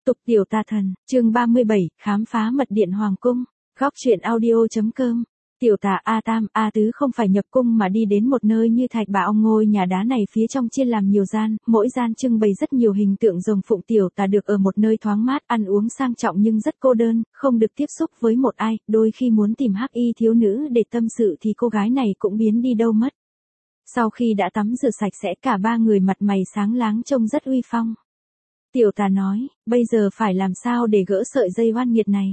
Tục tiểu tà thần, chương 37, khám phá mật điện hoàng cung. Góc truyện audio.com. Tiểu tà A Tam, A Tứ không phải nhập cung mà đi đến một nơi như Thạch Bà Ong. Ngôi nhà đá này phía trong chia làm nhiều gian, mỗi gian trưng bày rất nhiều hình tượng rồng phụng. Tiểu tà được ở một nơi thoáng mát, ăn uống sang trọng nhưng rất cô đơn, không được tiếp xúc với một ai. Đôi khi muốn tìm hắc y thiếu nữ để tâm sự thì cô gái này cũng biến đi đâu mất. Sau khi đã tắm rửa sạch sẽ, cả ba người mặt mày sáng láng trông rất uy phong. Tiểu tà nói, bây giờ phải làm sao để gỡ sợi dây oan nghiệt này?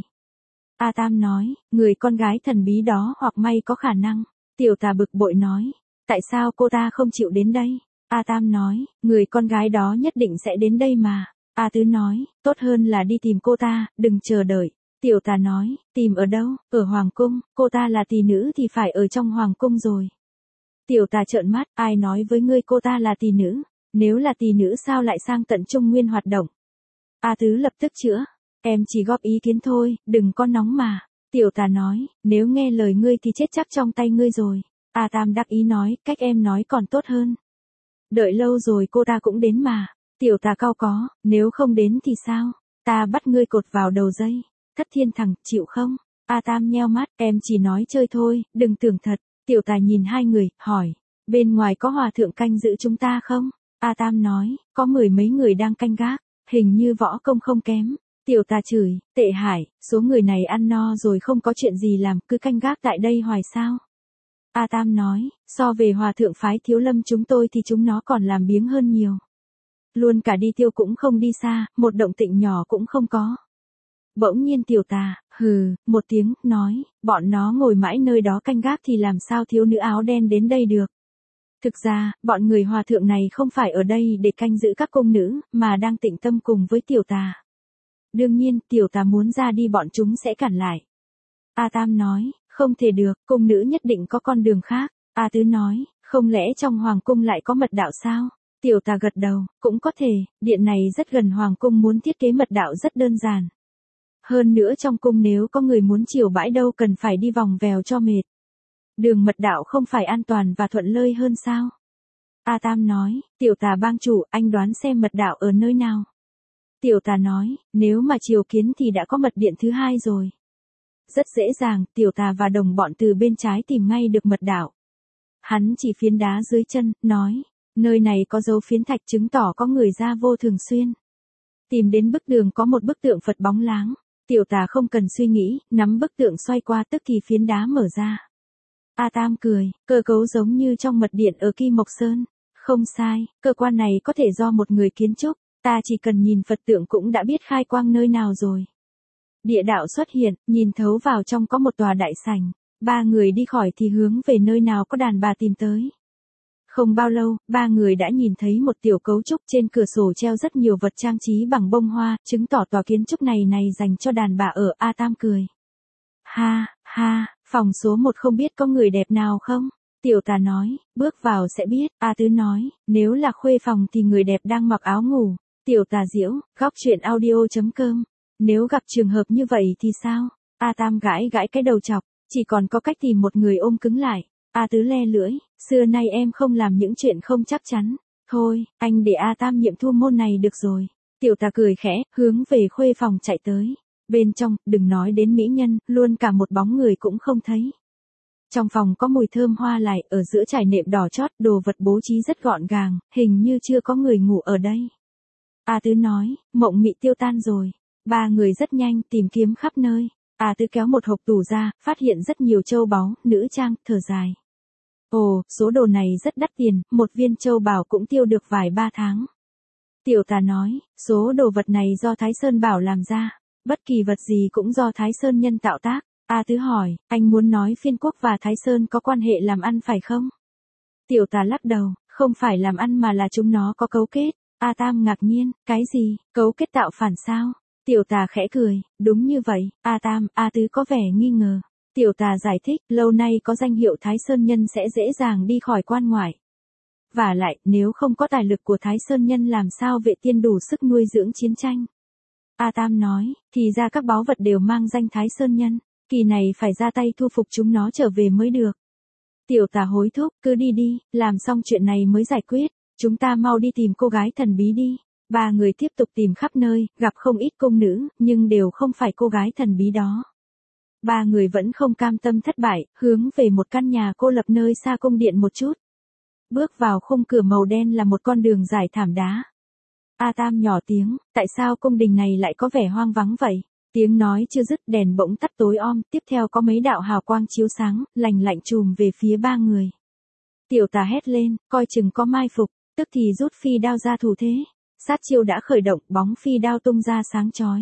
A Tam nói, người con gái thần bí đó hoặc may có khả năng. Tiểu tà bực bội nói, tại sao cô ta không chịu đến đây? A Tam nói, người con gái đó nhất định sẽ đến đây mà. A Tứ nói, tốt hơn là đi tìm cô ta, đừng chờ đợi. Tiểu tà nói, tìm ở đâu? Ở hoàng cung, cô ta là tỷ nữ thì phải ở trong hoàng cung rồi. Tiểu tà trợn mắt, ai nói với ngươi cô ta là tỷ nữ? Nếu là tỷ nữ sao lại sang tận Trung Nguyên hoạt động? A Tứ lập tức chữa. Em chỉ góp ý kiến thôi, đừng có nóng mà. Tiểu tà nói, nếu nghe lời ngươi thì chết chắc trong tay ngươi rồi. A Tam đắc ý nói, cách em nói còn tốt hơn. Đợi lâu rồi cô ta cũng đến mà. Tiểu tà cau có, nếu không đến thì sao? Ta bắt ngươi cột vào đầu dây. Thất thiên thằng, chịu không? A Tam nheo mắt, em chỉ nói chơi thôi, đừng tưởng thật. Tiểu tà nhìn hai người, hỏi, bên ngoài có hòa thượng canh giữ chúng ta không? A Tam nói, có 10 mấy người đang canh gác, hình như võ công không kém. Tiểu tà chửi, tệ hại, số người này ăn no rồi không có chuyện gì làm, cứ canh gác tại đây hoài sao? A Tam nói, so về hòa thượng phái Thiếu Lâm chúng tôi thì chúng nó còn làm biếng hơn nhiều. Luôn cả đi tiêu cũng không đi xa, một động tĩnh nhỏ cũng không có. Bỗng nhiên tiểu tà, hừ, một tiếng, nói, bọn nó ngồi mãi nơi đó canh gác thì làm sao thiếu nữ áo đen đến đây được. Thực ra, bọn người hòa thượng này không phải ở đây để canh giữ các cung nữ, mà đang tịnh tâm cùng với tiểu tà. Đương nhiên, tiểu tà muốn ra đi bọn chúng sẽ cản lại. A Tam nói, không thể được, cung nữ nhất định có con đường khác. A Tứ nói, không lẽ trong hoàng cung lại có mật đạo sao? Tiểu tà gật đầu, cũng có thể, điện này rất gần hoàng cung, muốn thiết kế mật đạo rất đơn giản. Hơn nữa trong cung nếu có người muốn chiều bãi đâu cần phải đi vòng vèo cho mệt. Đường mật đạo không phải an toàn và thuận lợi hơn sao? A Tam nói, tiểu tà bang chủ, anh đoán xem mật đạo ở nơi nào? Tiểu tà nói, nếu mà triều kiến thì đã có mật điện thứ hai rồi. Rất dễ dàng, tiểu tà và đồng bọn từ bên trái tìm ngay được mật đạo. Hắn chỉ phiến đá dưới chân, nói, nơi này có dấu phiến thạch chứng tỏ có người ra vô thường xuyên. Tìm đến bức tường có một bức tượng Phật bóng láng. Tiểu tà không cần suy nghĩ, nắm bức tượng xoay qua tức thì phiến đá mở ra. A Tam cười, cơ cấu giống như trong mật điện ở Kim Mộc Sơn. Không sai, cơ quan này có thể do một người kiến trúc, ta chỉ cần nhìn Phật tượng cũng đã biết khai quang nơi nào rồi. Địa đạo xuất hiện, nhìn thấu vào trong có một tòa đại sảnh. Ba người đi khỏi thì hướng về nơi nào có đàn bà tìm tới. Không bao lâu, ba người đã nhìn thấy một tiểu cấu trúc, trên cửa sổ treo rất nhiều vật trang trí bằng bông hoa, chứng tỏ tòa kiến trúc này dành cho đàn bà ở. A Tam cười. Ha, ha, phòng số 1 không biết có người đẹp nào không? Tiểu tà nói, bước vào sẽ biết. A Tứ nói, nếu là khuê phòng thì người đẹp đang mặc áo ngủ. Tiểu tà diễu, góc truyện audio.com. Nếu gặp trường hợp như vậy thì sao? A Tam gãi gãi cái đầu chọc, chỉ còn có cách tìm một người ôm cứng lại. A Tứ le lưỡi, xưa nay em không làm những chuyện không chắc chắn. Thôi, anh để A Tam nhiệm thu môn này được rồi. Tiểu tà cười khẽ, hướng về khuê phòng chạy tới. Bên trong, đừng nói đến mỹ nhân, luôn cả một bóng người cũng không thấy. Trong phòng có mùi thơm hoa lại, ở giữa trải nệm đỏ chót, đồ vật bố trí rất gọn gàng, hình như chưa có người ngủ ở đây. A Tứ nói, mộng mị tiêu tan rồi. Ba người rất nhanh tìm kiếm khắp nơi. A Tứ kéo một hộp tủ ra, phát hiện rất nhiều châu báu, nữ trang, thở dài. Ồ, số đồ này rất đắt tiền, một viên châu bảo cũng tiêu được vài 3 tháng. Tiểu tà nói, số đồ vật này do Thái Sơn Bảo làm ra, bất kỳ vật gì cũng do Thái Sơn nhân tạo tác. A Tứ hỏi, anh muốn nói Phiên Quốc và Thái Sơn có quan hệ làm ăn phải không? Tiểu tà lắc đầu, không phải làm ăn mà là chúng nó có cấu kết. A Tam ngạc nhiên, cái gì, cấu kết tạo phản sao? Tiểu tà khẽ cười, đúng như vậy. A Tam, A Tứ có vẻ nghi ngờ. Tiểu tà giải thích, lâu nay có danh hiệu Thái Sơn Nhân sẽ dễ dàng đi khỏi quan ngoại. Và lại, nếu không có tài lực của Thái Sơn Nhân làm sao Vệ Tiên đủ sức nuôi dưỡng chiến tranh? A Tam nói, thì ra các báu vật đều mang danh Thái Sơn Nhân, kỳ này phải ra tay thu phục chúng nó trở về mới được. Tiểu tà hối thúc, cứ đi đi, làm xong chuyện này mới giải quyết, chúng ta mau đi tìm cô gái thần bí đi. Ba người tiếp tục tìm khắp nơi, gặp không ít cung nữ, nhưng đều không phải cô gái thần bí đó. Ba người vẫn không cam tâm thất bại, hướng về một căn nhà cô lập nơi xa cung điện một chút. Bước vào khung cửa màu đen là một con đường dài thảm đá. A Tam nhỏ tiếng, tại sao cung đình này lại có vẻ hoang vắng vậy? Tiếng nói chưa dứt đèn bỗng tắt tối om, tiếp theo có mấy đạo hào quang chiếu sáng, lành lạnh chùm về phía ba người. Tiểu Tà hét lên, coi chừng có mai phục, tức thì rút phi đao ra thủ thế. Sát chiêu đã khởi động, bóng phi đao tung ra sáng chói.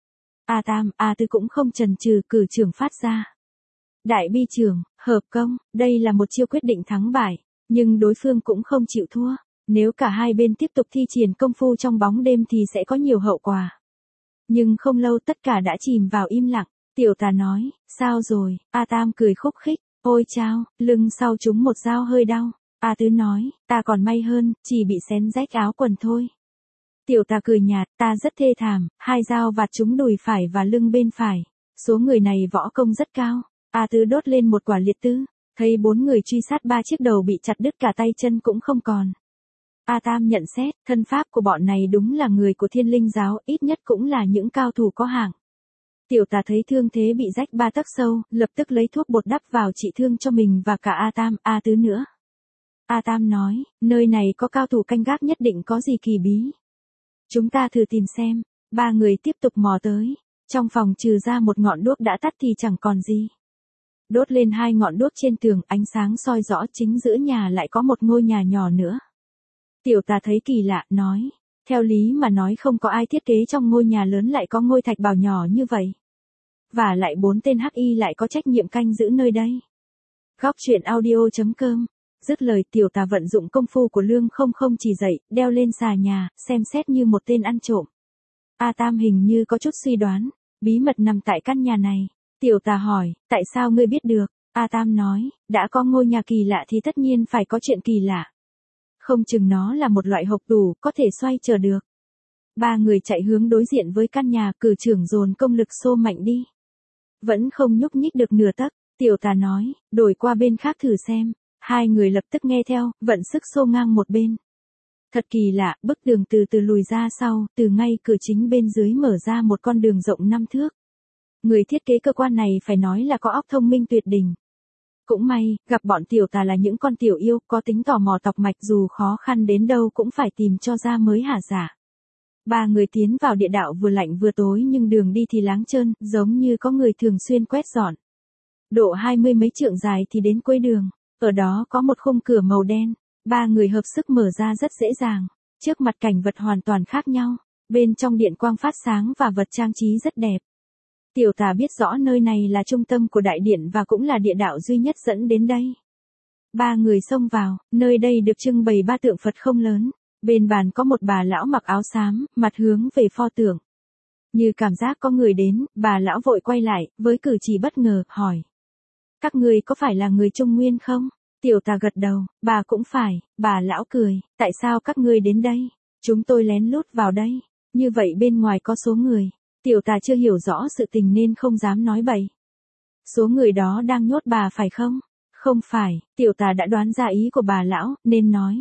A Tam, A Tứ cũng không chần chừ, cử trưởng phát ra. Đại bi trưởng, hợp công, đây là một chiêu quyết định thắng bại, nhưng đối phương cũng không chịu thua. Nếu cả hai bên tiếp tục thi triển công phu trong bóng đêm thì sẽ có nhiều hậu quả. Nhưng không lâu tất cả đã chìm vào im lặng. Tiểu Tà nói, sao rồi? A Tam cười khúc khích, ôi chao, lưng sau trúng một dao hơi đau. A Tứ nói, ta còn may hơn, chỉ bị xén rách áo quần thôi. Tiểu Tà cười nhạt, ta rất thê thảm, hai dao vạt trúng đùi phải và lưng bên phải. Số người này võ công rất cao. A Tứ đốt lên một quả liệt tư, thấy 4 người truy sát 3 chiếc đầu bị chặt đứt cả tay chân cũng không còn. A Tam nhận xét, thân pháp của bọn này đúng là người của Thiên Linh giáo, ít nhất cũng là những cao thủ có hạng. Tiểu Tà thấy thương thế bị rách 3 tấc sâu, lập tức lấy thuốc bột đắp vào trị thương cho mình và cả A Tam, A Tứ nữa. A Tam nói, nơi này có cao thủ canh gác nhất định có gì kỳ bí. Chúng ta thử tìm xem. Ba người tiếp tục mò tới. Trong phòng trừ ra một ngọn đuốc đã tắt thì chẳng còn gì. Đốt lên 2 ngọn đuốc trên tường, ánh sáng soi rõ chính giữa nhà lại có một ngôi nhà nhỏ nữa. Tiểu Tà thấy kỳ lạ, nói. Theo lý mà nói không có ai thiết kế trong ngôi nhà lớn lại có ngôi thạch bào nhỏ như vậy. Và lại 4 tên hắc y lại có trách nhiệm canh giữ nơi đây. Góc truyện audio.com. Dứt lời Tiểu Tà vận dụng công phu của Lương Không Không chỉ dậy, đeo lên xà nhà, xem xét như một tên ăn trộm. A Tam hình như có chút suy đoán, bí mật nằm tại căn nhà này. Tiểu Tà hỏi, tại sao ngươi biết được? A Tam nói, đã có ngôi nhà kỳ lạ thì tất nhiên phải có chuyện kỳ lạ. Không chừng nó là một loại hộc tủ, có thể xoay trở được. Ba người chạy hướng đối diện với căn nhà, cử trưởng dồn công lực xô mạnh đi. Vẫn không nhúc nhích được nửa tấc. Tiểu Tà nói, đổi qua bên khác thử xem. Hai người lập tức nghe theo, vận sức xô ngang một bên. Thật kỳ lạ, bức tường từ từ lùi ra sau, từ ngay cửa chính bên dưới mở ra một con đường rộng 5 thước. Người thiết kế cơ quan này phải nói là có óc thông minh tuyệt đỉnh. Cũng may, gặp bọn Tiểu Tà là những con tiểu yêu, có tính tò mò tọc mạch dù khó khăn đến đâu cũng phải tìm cho ra mới hả dạ. Ba người tiến vào địa đạo vừa lạnh vừa tối nhưng đường đi thì láng trơn, giống như có người thường xuyên quét dọn. Độ 20 mấy trượng dài thì đến cuối đường. Ở đó có một khung cửa màu đen, ba người hợp sức mở ra rất dễ dàng. Trước mặt cảnh vật hoàn toàn khác nhau, bên trong điện quang phát sáng và vật trang trí rất đẹp. Tiểu Tà biết rõ nơi này là trung tâm của đại điện và cũng là địa đạo duy nhất dẫn đến đây. Ba người xông vào, nơi đây được trưng bày 3 tượng Phật không lớn. Bên bàn có một bà lão mặc áo xám, mặt hướng về pho tượng. Như cảm giác có người đến, bà lão vội quay lại, với cử chỉ bất ngờ, hỏi. Các ngươi có phải là người Trung Nguyên không? Tiểu Tà gật đầu, bà cũng phải. Bà lão cười, tại sao các ngươi đến đây? Chúng tôi lén lút vào đây. Như vậy bên ngoài có số người. Tiểu Tà chưa hiểu rõ sự tình nên không dám nói bậy. Số người đó đang nhốt bà phải không? Không phải, Tiểu Tà đã đoán ra ý của bà lão, nên nói.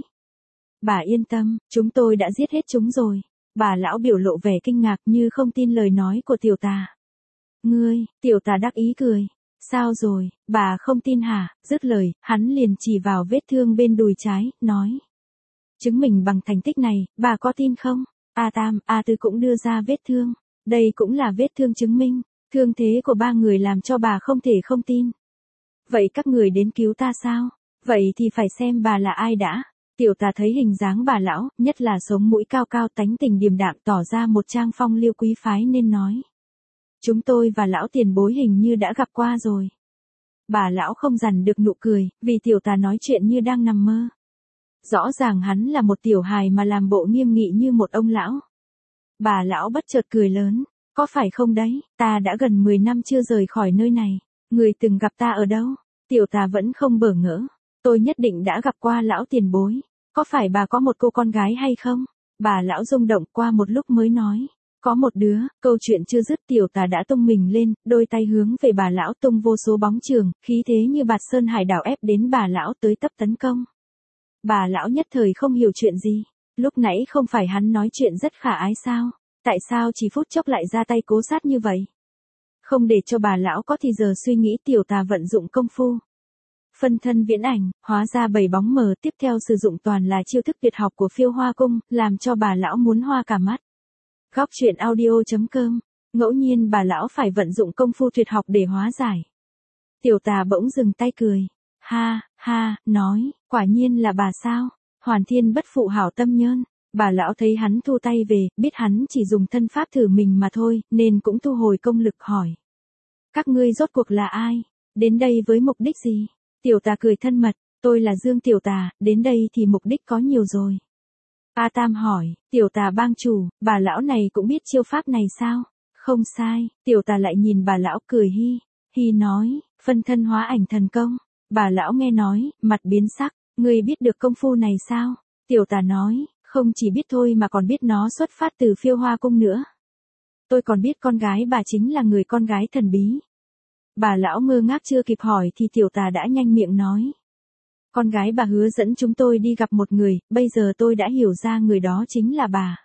Bà yên tâm, chúng tôi đã giết hết chúng rồi. Bà lão biểu lộ vẻ kinh ngạc như không tin lời nói của Tiểu Tà. Ngươi, Tiểu Tà đắc ý cười. Sao rồi, bà không tin hả? Dứt lời, hắn liền chỉ vào vết thương bên đùi trái, nói. Chứng minh bằng thành tích này, bà có tin không? A Tam, A Tứ cũng đưa ra vết thương. Đây cũng là vết thương chứng minh. Thương thế của ba người làm cho bà không thể không tin. Vậy các người đến cứu ta sao? Vậy thì phải xem bà là ai đã. Tiểu Tà thấy hình dáng bà lão, nhất là sống mũi cao cao tánh tình điềm đạm tỏ ra một trang phong lưu quý phái nên nói. Chúng tôi và lão tiền bối hình như đã gặp qua rồi. Bà lão không dằn được nụ cười, vì Tiểu Tà nói chuyện như đang nằm mơ. Rõ ràng hắn là một tiểu hài mà làm bộ nghiêm nghị như một ông lão. Bà lão bất chợt cười lớn, có phải không đấy, ta đã gần 10 năm chưa rời khỏi nơi này, người từng gặp ta ở đâu? Tiểu Tà vẫn không bỡ ngỡ, tôi nhất định đã gặp qua lão tiền bối, có phải bà có một cô con gái hay không? Bà lão rung động qua một lúc mới nói. Có một đứa, câu chuyện chưa dứt Tiểu Tà đã tung mình lên, đôi tay hướng về bà lão tung vô số bóng trường, khí thế như bạt sơn hải đảo ép đến bà lão tới tấp tấn công. Bà lão nhất thời không hiểu chuyện gì. Lúc nãy không phải hắn nói chuyện rất khả ái sao? Tại sao chỉ phút chốc lại ra tay cố sát như vậy? Không để cho bà lão có thì giờ suy nghĩ, tiểu tà vận dụng công phu. Phân thân viễn ảnh, hóa ra 7 bóng mờ, tiếp theo sử dụng toàn là chiêu thức tuyệt học của Phiêu Hoa Cung, làm cho bà lão muốn hoa cả mắt. Góc truyện audio.com. Ngẫu nhiên bà lão phải vận dụng công phu tuyệt học để hóa giải. Tiểu tà bỗng dừng tay cười. Ha, ha, nói, quả nhiên là bà sao? Hoàn thiên bất phụ hảo tâm nhơn. Bà lão thấy hắn thu tay về, biết hắn chỉ dùng thân pháp thử mình mà thôi, nên cũng thu hồi công lực hỏi. Các ngươi rốt cuộc là ai? Đến đây với mục đích gì? Tiểu tà cười thân mật, tôi là Dương Tiểu Tà, đến đây thì mục đích có nhiều rồi. A Tam hỏi, Tiểu Tà bang chủ, bà lão này cũng biết chiêu pháp này sao? Không sai, Tiểu Tà lại nhìn bà lão cười hi nói, phân thân hóa ảnh thần công. Bà lão nghe nói, mặt biến sắc, ngươi biết được công phu này sao? Tiểu Tà nói, không chỉ biết thôi mà còn biết nó xuất phát từ Phiêu Hoa Cung nữa. Tôi còn biết con gái bà chính là người con gái thần bí. Bà lão ngơ ngác chưa kịp hỏi thì Tiểu Tà đã nhanh miệng nói. Con gái bà hứa dẫn chúng tôi đi gặp một người, bây giờ tôi đã hiểu ra người đó chính là bà.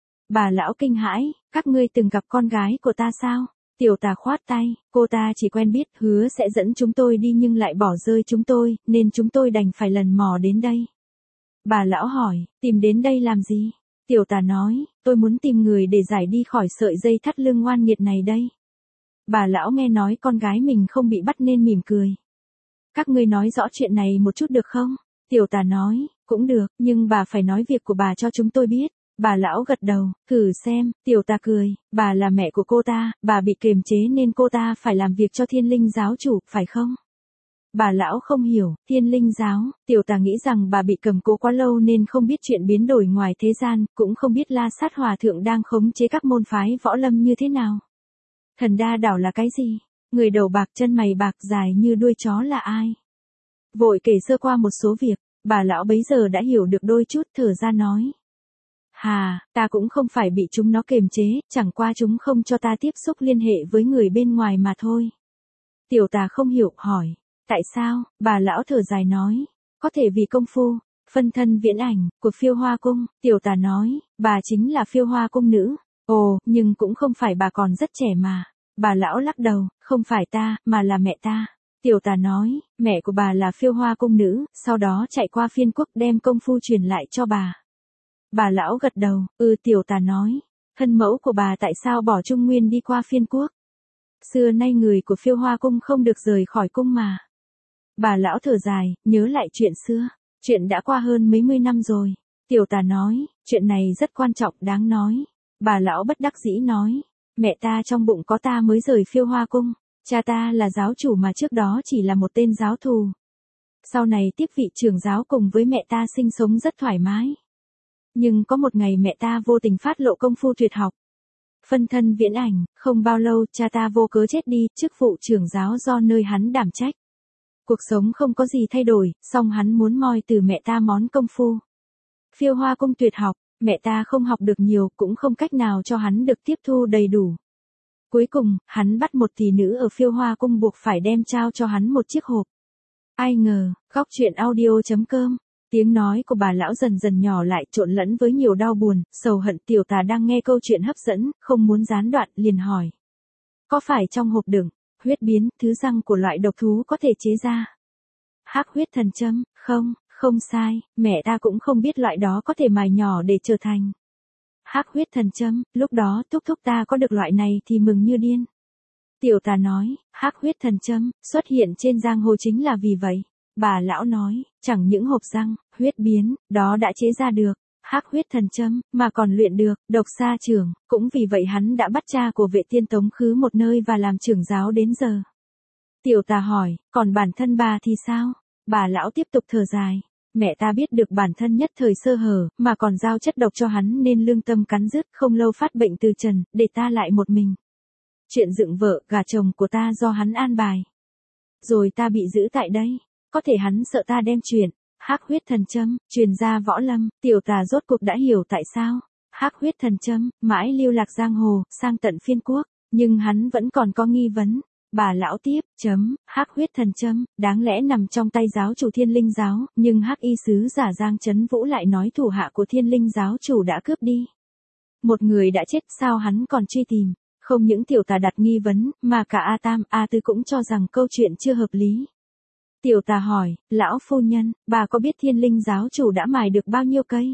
Bà lão kinh hãi, các ngươi từng gặp con gái của ta sao? Tiểu Tà khoát tay, cô ta chỉ quen biết hứa sẽ dẫn chúng tôi đi nhưng lại bỏ rơi chúng tôi, nên chúng tôi đành phải lần mò đến đây. Bà lão hỏi, tìm đến đây làm gì? Tiểu Tà nói, tôi muốn tìm người để giải đi khỏi sợi dây thắt lưng oan nghiệt này đây. Bà lão nghe nói con gái mình không bị bắt nên mỉm cười. Các ngươi nói rõ chuyện này một chút được không? Tiểu Tà nói, cũng được, nhưng bà phải nói việc của bà cho chúng tôi biết. Bà lão gật đầu, thử xem, Tiểu Tà cười, bà là mẹ của cô ta, bà bị kiềm chế nên cô ta phải làm việc cho Thiên Linh giáo chủ, phải không? Bà lão không hiểu, Thiên Linh giáo, Tiểu Tà nghĩ rằng bà bị cầm cố quá lâu nên không biết chuyện biến đổi ngoài thế gian, cũng không biết La Sát Hòa Thượng đang khống chế các môn phái võ lâm như thế nào. Thần Đa Đảo là cái gì? Người đầu bạc chân mày bạc dài như đuôi chó là ai? Vội kể sơ qua một số việc, bà lão bấy giờ đã hiểu được đôi chút, thở ra nói. Hà, ta cũng không phải bị chúng nó kiềm chế, chẳng qua chúng không cho ta tiếp xúc liên hệ với người bên ngoài mà thôi. Tiểu Tà không hiểu, hỏi. Tại sao? Bà lão thở dài nói. Có thể vì công phu, phân thân viễn ảnh, của Phiêu Hoa Cung. Tiểu Tà nói, bà chính là Phiêu Hoa Cung nữ. Ồ, nhưng cũng không phải bà còn rất trẻ mà. Bà lão lắc đầu, không phải ta, mà là mẹ ta. Tiểu Tà nói, mẹ của bà là Phiêu Hoa Cung nữ, sau đó chạy qua Phiên Quốc đem công phu truyền lại cho bà. Bà lão gật đầu, Tiểu Tà nói, thân mẫu của bà tại sao bỏ Trung Nguyên đi qua Phiên Quốc? Xưa nay người của Phiêu Hoa Cung không được rời khỏi cung mà. Bà lão thở dài, nhớ lại chuyện xưa, chuyện đã qua hơn mấy mươi năm rồi. Tiểu Tà nói, chuyện này rất quan trọng, đáng nói. Bà lão bất đắc dĩ nói, mẹ ta trong bụng có ta mới rời Phiêu Hoa Cung, cha ta là giáo chủ mà trước đó chỉ là một tên giáo thù. Sau này tiếp vị trưởng giáo cùng với mẹ ta sinh sống rất thoải mái. Nhưng có một ngày mẹ ta vô tình phát lộ công phu tuyệt học. Phân thân viễn ảnh, không bao lâu cha ta vô cớ chết đi, chức vụ trưởng giáo do nơi hắn đảm trách. Cuộc sống không có gì thay đổi, song hắn muốn moi từ mẹ ta món công phu Phiêu Hoa Cung tuyệt học, mẹ ta không học được nhiều, cũng không cách nào cho hắn được tiếp thu đầy đủ. Cuối cùng, hắn bắt một tỷ nữ ở Phiêu Hoa Cung buộc phải đem trao cho hắn một chiếc hộp. Ai ngờ, góc truyện audio.com, tiếng nói của bà lão dần dần nhỏ lại, trộn lẫn với nhiều đau buồn, sầu hận. Tiểu Tà đang nghe câu chuyện hấp dẫn, không muốn gián đoạn, liền hỏi. Có phải trong hộp đựng huyết biến, thứ răng của loại độc thú có thể chế ra? Hắc huyết thần châm? Không, không sai, mẹ ta cũng không biết loại đó có thể mài nhỏ để trở thành hắc huyết thần châm. Lúc đó thúc thúc ta có được loại này thì mừng như điên. Tiểu Tà nói, hắc huyết thần châm xuất hiện trên giang hồ chính là vì vậy. Bà lão nói, chẳng những hộp răng, huyết biến, đó đã chế ra được hắc huyết thần châm, mà còn luyện được độc sa trưởng, cũng vì vậy hắn đã bắt cha của Vệ Tiên tống khứ một nơi và làm trưởng giáo đến giờ. Tiểu Tà hỏi, còn bản thân bà thì sao? Bà lão tiếp tục thở dài. Mẹ ta biết được bản thân nhất thời sơ hở, mà còn giao chất độc cho hắn nên lương tâm cắn rứt, không lâu phát bệnh từ trần, để ta lại một mình. Chuyện dựng vợ, gả chồng của ta do hắn an bài. Rồi ta bị giữ tại đây. Có thể hắn sợ ta đem chuyện hắc huyết thần châm truyền ra võ lâm. Tiểu Tà rốt cuộc đã hiểu tại sao hắc huyết thần châm mãi lưu lạc giang hồ, sang tận Phiên Quốc, nhưng hắn vẫn còn có nghi vấn. Bà lão tiếp, hắc huyết thần châm, đáng lẽ nằm trong tay giáo chủ Thiên Linh giáo, nhưng hắc y sứ giả Giang Chấn Vũ lại nói thủ hạ của Thiên Linh giáo chủ đã cướp đi. Một người đã chết, sao hắn còn truy tìm? Không những tiểu tà đặt nghi vấn, mà cả A Tam, A Tứ cũng cho rằng câu chuyện chưa hợp lý. Tiểu tà hỏi, lão phu nhân, bà có biết Thiên Linh giáo chủ đã mài được bao nhiêu cây?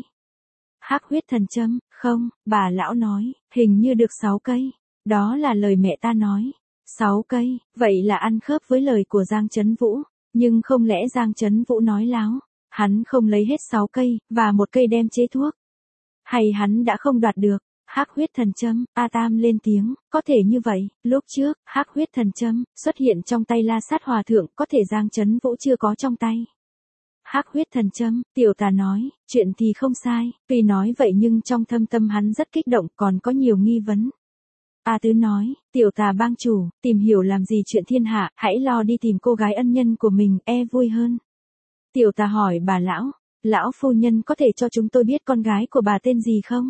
Hắc huyết thần châm, không, bà lão nói, hình như được 6 cây. Đó là lời mẹ ta nói. 6 cây, vậy là ăn khớp với lời của Giang Chấn Vũ. Nhưng không lẽ Giang Chấn Vũ nói láo, hắn không lấy hết 6 cây, và một cây đem chế thuốc? Hay hắn đã không đoạt được? Hắc huyết thần châm, A Tam lên tiếng, có thể như vậy, lúc trước, hắc huyết thần châm, xuất hiện trong tay La Sát Hòa Thượng, có thể Giang Chấn Vũ chưa có trong tay. Hắc huyết thần châm, tiểu tà nói, chuyện thì không sai, tuy nói vậy nhưng trong thâm tâm hắn rất kích động, còn có nhiều nghi vấn. A Tứ nói, tiểu tà bang chủ, tìm hiểu làm gì chuyện thiên hạ, hãy lo đi tìm cô gái ân nhân của mình, vui hơn. Tiểu tà hỏi bà lão, lão phu nhân có thể cho chúng tôi biết con gái của bà tên gì không?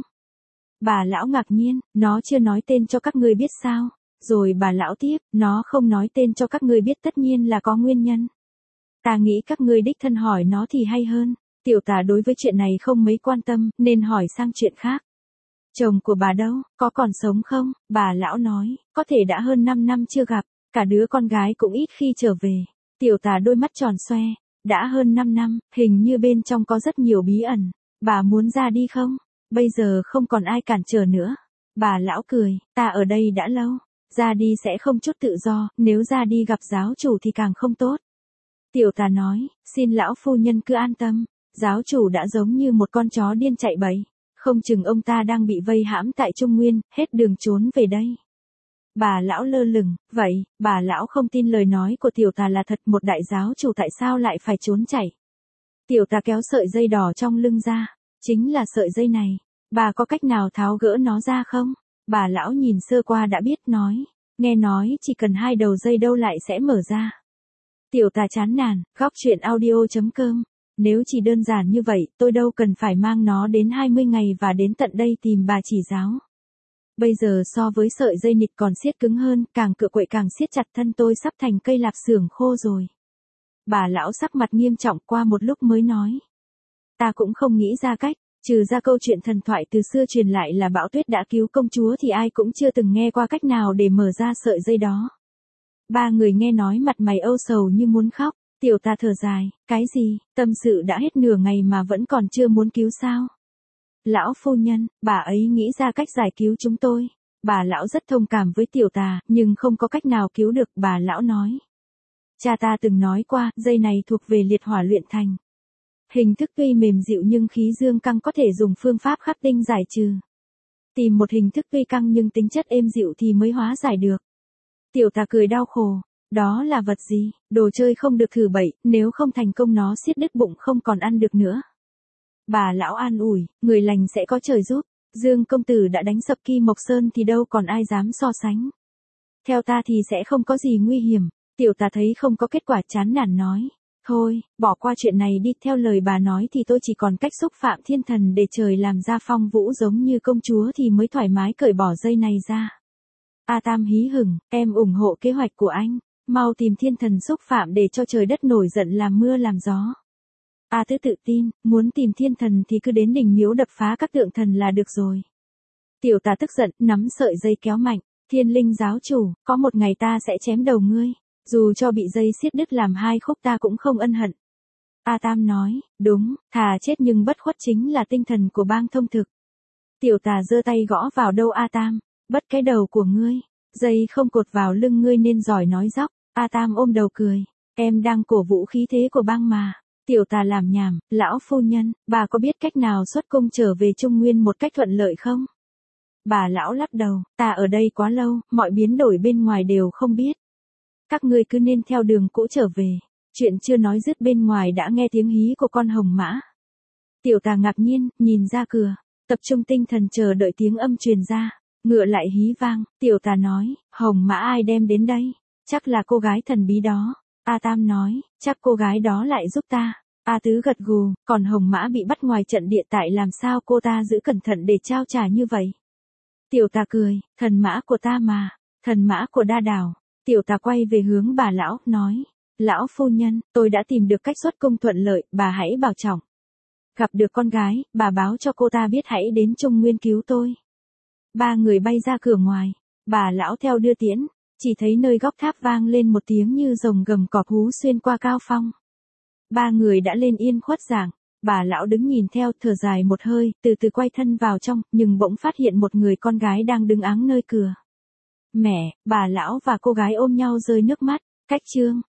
Bà lão ngạc nhiên, nó chưa nói tên cho các ngươi biết sao? Rồi bà lão tiếp, nó không nói tên cho các ngươi biết tất nhiên là có nguyên nhân. Ta nghĩ các ngươi đích thân hỏi nó thì hay hơn. Tiểu tà đối với chuyện này không mấy quan tâm, nên hỏi sang chuyện khác. Chồng của bà đâu, có còn sống không? Bà lão nói, có thể đã hơn 5 năm chưa gặp, cả đứa con gái cũng ít khi trở về. Tiểu tà đôi mắt tròn xoe, đã hơn 5 năm, hình như bên trong có rất nhiều bí ẩn. Bà muốn ra đi không? Bây giờ không còn ai cản trở nữa. Bà lão cười, ta ở đây đã lâu, ra đi sẽ không chút tự do, nếu ra đi gặp giáo chủ thì càng không tốt. Tiểu tà nói, xin lão phu nhân cứ an tâm, giáo chủ đã giống như một con chó điên chạy bẫy, không chừng ông ta đang bị vây hãm tại Trung Nguyên, hết đường trốn về đây. Bà lão lơ lửng, vậy, bà lão không tin lời nói của tiểu tà là thật, một đại giáo chủ tại sao lại phải trốn chạy. Tiểu tà kéo sợi dây đỏ trong lưng ra, chính là sợi dây này, bà có cách nào tháo gỡ nó ra không? Bà lão nhìn sơ qua đã biết, nói, nghe nói chỉ cần 2 đầu dây đâu lại sẽ mở ra. Tiểu tà chán nản, góc truyện audio.com. Nếu chỉ đơn giản như vậy, tôi đâu cần phải mang nó đến 20 ngày và đến tận đây tìm bà chỉ giáo. Bây giờ so với sợi dây nịt còn siết cứng hơn, càng cựa quậy càng siết chặt, thân tôi sắp thành cây lạp xưởng khô rồi. Bà lão sắc mặt nghiêm trọng, qua một lúc mới nói. Ta cũng không nghĩ ra cách, trừ ra câu chuyện thần thoại từ xưa truyền lại là Bão Tuyết đã cứu công chúa thì ai cũng chưa từng nghe qua cách nào để mở ra sợi dây đó. 3 người nghe nói mặt mày âu sầu như muốn khóc. Tiểu tà thở dài, cái gì, tâm sự đã hết nửa ngày mà vẫn còn chưa muốn cứu sao? Lão phu nhân, bà ấy nghĩ ra cách giải cứu chúng tôi. Bà lão rất thông cảm với tiểu tà, nhưng không có cách nào cứu được, bà lão nói. Cha ta từng nói qua, dây này thuộc về liệt hỏa luyện thành. Hình thức tuy mềm dịu nhưng khí dương căng, có thể dùng phương pháp khắc tinh giải trừ. Tìm một hình thức tuy căng nhưng tính chất êm dịu thì mới hóa giải được. Tiểu tà cười đau khổ. Đó là vật gì? Đồ chơi không được thử bậy, nếu không thành công nó xiết đứt bụng không còn ăn được nữa. Bà lão an ủi, người lành sẽ có trời giúp. Dương công tử đã đánh sập Kim Mộc Sơn thì đâu còn ai dám so sánh. Theo ta thì sẽ không có gì nguy hiểm. Tiểu tà thấy không có kết quả chán nản nói. Thôi, bỏ qua chuyện này đi, theo lời bà nói thì tôi chỉ còn cách xúc phạm thiên thần để trời làm ra phong vũ giống như công chúa thì mới thoải mái cởi bỏ dây này ra. A Tam hí hửng, em ủng hộ kế hoạch của anh. Mau tìm thiên thần xúc phạm để cho trời đất nổi giận làm mưa làm gió. A Tứ tự tin, muốn tìm thiên thần thì cứ đến đỉnh miếu đập phá các tượng thần là được rồi. Tiểu tà tức giận, nắm sợi dây kéo mạnh. Thiên Linh giáo chủ, có một ngày ta sẽ chém đầu ngươi. Dù cho bị dây xiết đứt làm 2 khúc ta cũng không ân hận. A Tam nói, đúng, thà chết nhưng bất khuất chính là tinh thần của bang thông thực. Tiểu tà giơ tay gõ vào đầu A Tam, bất cái đầu của ngươi. Dây không cột vào lưng ngươi nên giỏi nói dóc. A Tam ôm đầu cười. Em đang cổ vũ khí thế của bang mà. Tiểu tà làm nhảm, lão phu nhân, bà có biết cách nào xuất cung trở về Trung Nguyên một cách thuận lợi không? Bà lão lắc đầu, ta ở đây quá lâu, mọi biến đổi bên ngoài đều không biết. Các ngươi cứ nên theo đường cũ trở về. Chuyện chưa nói dứt bên ngoài đã nghe tiếng hí của con hồng mã. Tiểu tà ngạc nhiên, nhìn ra cửa, tập trung tinh thần chờ đợi tiếng âm truyền ra. Ngựa lại hí vang, tiểu tà nói, hồng mã ai đem đến đây? Chắc là cô gái thần bí đó. A Tam nói, chắc cô gái đó lại giúp ta. A Tứ gật gù, còn hồng mã bị bắt ngoài trận địa tại làm sao cô ta giữ cẩn thận để trao trả như vậy? Tiểu tà cười, thần mã của ta mà, thần mã của Đa Đảo. Tiểu tà quay về hướng bà lão, nói. Lão phu nhân, tôi đã tìm được cách xuất cung thuận lợi, bà hãy bảo trọng. Gặp được con gái, bà báo cho cô ta biết hãy đến Trung Nguyên cứu tôi. Ba người bay ra cửa ngoài. Bà lão theo đưa tiễn. Chỉ thấy nơi góc tháp vang lên một tiếng như rồng gầm cọp hú xuyên qua cao phong. Ba người đã lên yên khuất giảng. Bà lão đứng nhìn theo, thở dài một hơi, từ từ quay thân vào trong, nhưng bỗng phát hiện một người con gái đang đứng áng nơi cửa. Mẹ, bà lão và cô gái ôm nhau rơi nước mắt. Cách chương